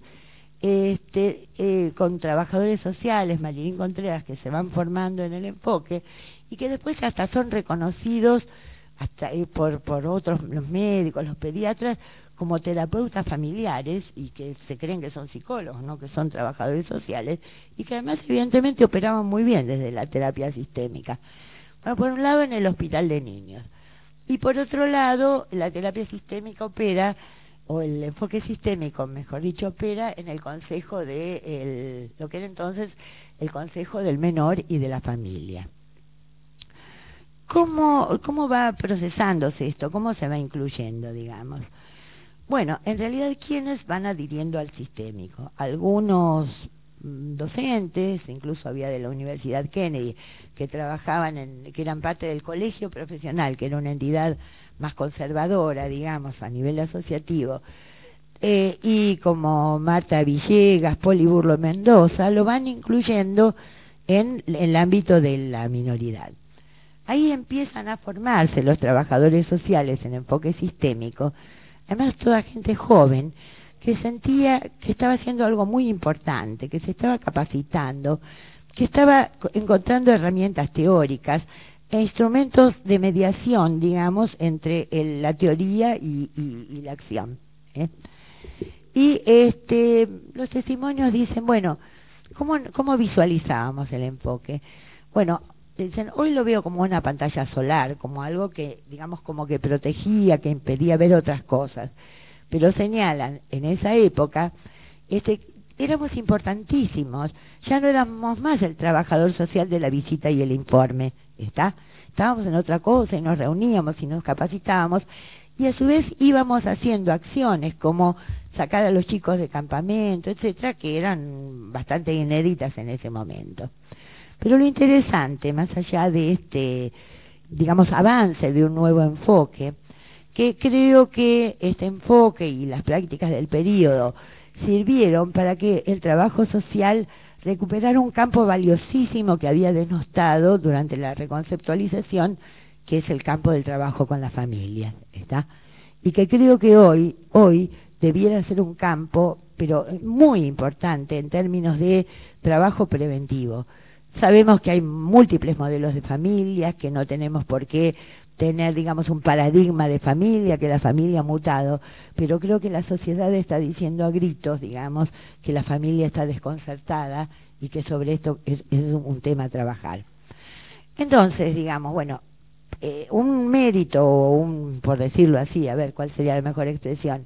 con trabajadores sociales, Marilín Contreras, que se van formando en el enfoque y que después hasta son reconocidos hasta por otros, los médicos, los pediatras, como terapeutas familiares, y que se creen que son psicólogos, no que son trabajadores sociales, y que además evidentemente operaban muy bien desde la terapia sistémica. Bueno, por un lado en el Hospital de Niños, y por otro lado la terapia sistémica opera, o el enfoque sistémico, mejor dicho, opera en el Consejo de lo que era entonces el Consejo del Menor y de la Familia. ¿Cómo va procesándose esto? ¿Cómo se va incluyendo, digamos? Bueno, en realidad, ¿quiénes van adhiriendo al sistémico? Algunos docentes, incluso había de la Universidad Kennedy, que trabajaban que eran parte del colegio profesional, que era una entidad más conservadora, digamos, a nivel asociativo, y como Marta Villegas, Poli Burlo Mendoza, lo van incluyendo en el ámbito de la minoridad. Ahí empiezan a formarse los trabajadores sociales en enfoque sistémico, además toda gente joven, que sentía que estaba haciendo algo muy importante, que se estaba capacitando, que estaba encontrando herramientas teóricas e instrumentos de mediación, digamos, entre la teoría y la acción. Y los testimonios dicen, bueno, ¿cómo visualizábamos el enfoque? Bueno, dicen, hoy lo veo como una pantalla solar, como algo que, digamos, como que protegía, que impedía ver otras cosas. Pero señalan, en esa época, éramos importantísimos, ya no éramos más el trabajador social de la visita y el informe, estábamos en otra cosa y nos reuníamos y nos capacitábamos, y a su vez íbamos haciendo acciones como sacar a los chicos de campamento, etcétera, que eran bastante inéditas en ese momento. Pero lo interesante, más allá de digamos, avance de un nuevo enfoque, que creo que este enfoque y las prácticas del período sirvieron para que el trabajo social recuperara un campo valiosísimo que había denostado durante la reconceptualización, que es el campo del trabajo con las familias, y que creo que hoy debiera ser un campo, pero muy importante en términos de trabajo preventivo. Sabemos que hay múltiples modelos de familias, que no tenemos por qué tener, digamos, un paradigma de familia, que la familia ha mutado, pero creo que la sociedad está diciendo a gritos, digamos, que la familia está desconcertada y que sobre esto es un tema a trabajar. Entonces, digamos, bueno, un mérito, por decirlo así, a ver cuál sería la mejor expresión,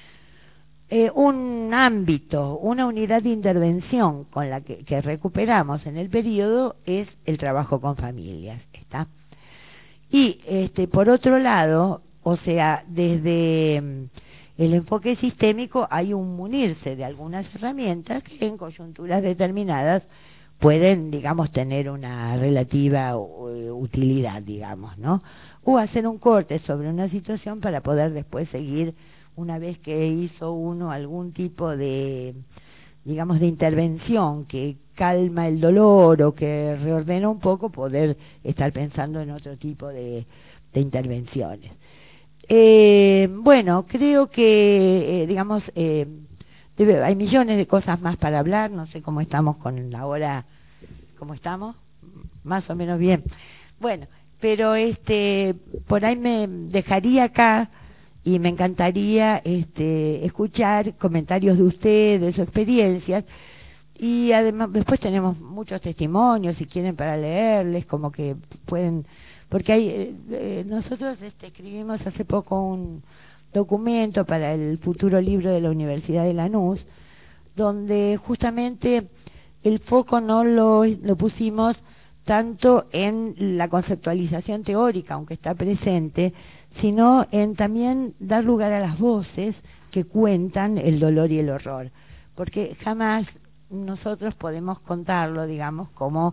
un ámbito, una unidad de intervención con la que recuperamos en el periodo es el trabajo con familias, Y por otro lado, o sea, desde el enfoque sistémico hay un munirse de algunas herramientas que en coyunturas determinadas pueden, digamos, tener una relativa utilidad, digamos, ¿no? O hacer un corte sobre una situación para poder después seguir, una vez que hizo uno algún tipo de, digamos, de intervención que calma el dolor o que reordena un poco, poder estar pensando en otro tipo de intervenciones. Bueno, creo que, digamos, hay millones de cosas más para hablar, no sé cómo estamos con la hora, ¿cómo estamos? Más o menos bien. Bueno, pero por ahí me dejaría acá y me encantaría escuchar comentarios de ustedes o experiencias, Y además después tenemos muchos testimonios, si quieren, para leerles, como que pueden, porque hay nosotros escribimos hace poco un documento para el futuro libro de la Universidad de Lanús, donde justamente el foco no lo pusimos tanto en la conceptualización teórica, aunque está presente, sino en también dar lugar a las voces que cuentan el dolor y el horror, porque jamás nosotros podemos contarlo, digamos, como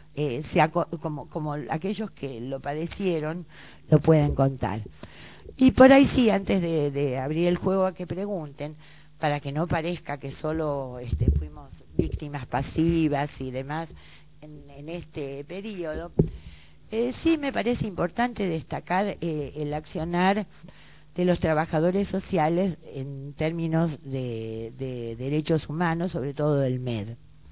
como aquellos que lo padecieron lo pueden contar. Y por ahí sí, antes de abrir el juego a que pregunten, para que no parezca que solo fuimos víctimas pasivas y demás en este periodo, sí me parece importante destacar el accionar de los trabajadores sociales en términos de derechos humanos, sobre todo del MED.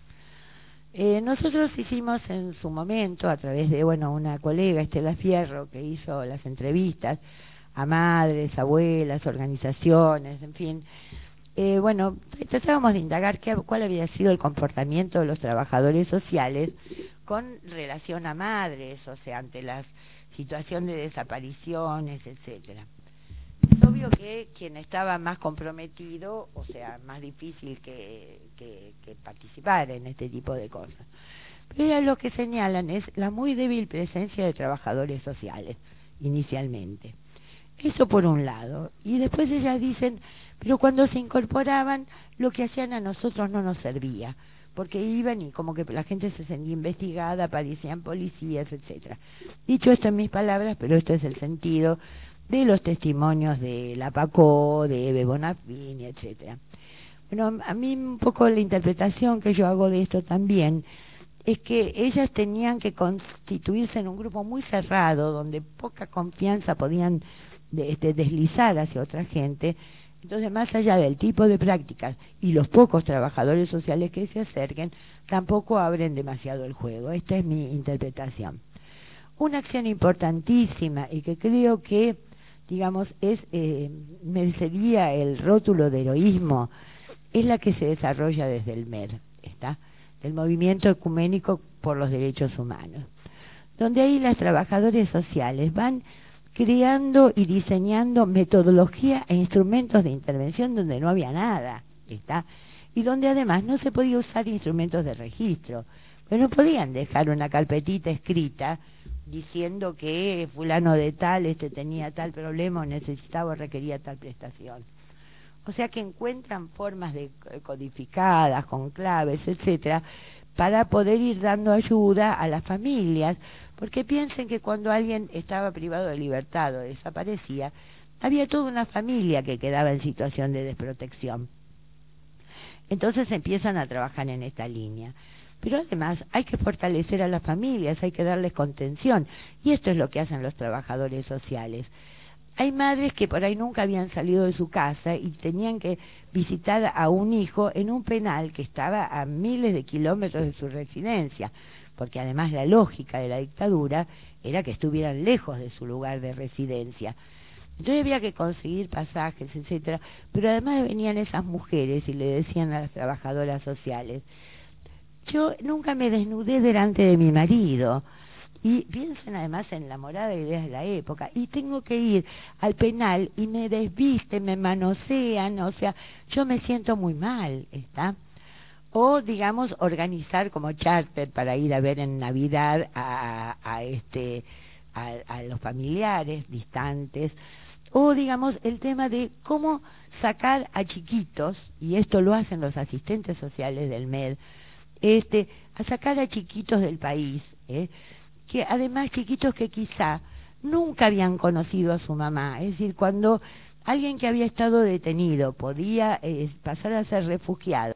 Nosotros hicimos en su momento, a través de una colega, Estela Fierro, que hizo las entrevistas a madres, abuelas, organizaciones, en fin, tratábamos de indagar cuál había sido el comportamiento de los trabajadores sociales con relación a madres, o sea, ante la situación de desapariciones, etcétera. Es obvio que quien estaba más comprometido, o sea, más difícil que participar en este tipo de cosas. Pero lo que señalan es la muy débil presencia de trabajadores sociales, inicialmente. Eso por un lado. Y después ellas dicen, pero cuando se incorporaban, lo que hacían a nosotros no nos servía, porque iban y como que la gente se sentía investigada, aparecían policías, etcétera. Dicho esto en mis palabras, pero este es el sentido de los testimonios de la PACO, de Eve Bonafini, etcétera. Bueno, a mí un poco la interpretación que yo hago de esto también es que ellas tenían que constituirse en un grupo muy cerrado, donde poca confianza podían deslizar hacia otra gente. Entonces, más allá del tipo de prácticas y los pocos trabajadores sociales que se acerquen, tampoco abren demasiado el juego. Esta es mi interpretación. Una acción importantísima y que creo que, digamos, merecería el rótulo de heroísmo, es la que se desarrolla desde el MED, del Movimiento Ecuménico por los Derechos Humanos, donde ahí las trabajadoras sociales van creando y diseñando metodología e instrumentos de intervención donde no había nada, y donde además no se podía usar instrumentos de registro, pero no podían dejar una carpetita escrita diciendo que fulano de tal tenía tal problema o necesitaba o requería tal prestación. O sea que encuentran formas codificadas, con claves, etcétera, para poder ir dando ayuda a las familias, porque piensen que cuando alguien estaba privado de libertad o desaparecía, había toda una familia que quedaba en situación de desprotección. Entonces empiezan a trabajar en esta línea. Pero además hay que fortalecer a las familias, hay que darles contención, y esto es lo que hacen los trabajadores sociales. Hay madres que por ahí nunca habían salido de su casa y tenían que visitar a un hijo en un penal que estaba a miles de kilómetros de su residencia, porque además la lógica de la dictadura era que estuvieran lejos de su lugar de residencia. Entonces había que conseguir pasajes, etcétera, pero además venían esas mujeres y le decían a las trabajadoras sociales: yo nunca me desnudé delante de mi marido. Y piensen además en la morada de ideas de la época, y tengo que ir al penal y me desvisten, me manosean, o sea, yo me siento muy mal, o digamos organizar como charter para ir a ver en Navidad a los familiares distantes, o digamos el tema de cómo sacar a chiquitos, y esto lo hacen los asistentes sociales del MED, a sacar a chiquitos del país, que además chiquitos que quizá nunca habían conocido a su mamá. Es decir, cuando alguien que había estado detenido podía pasar a ser refugiado,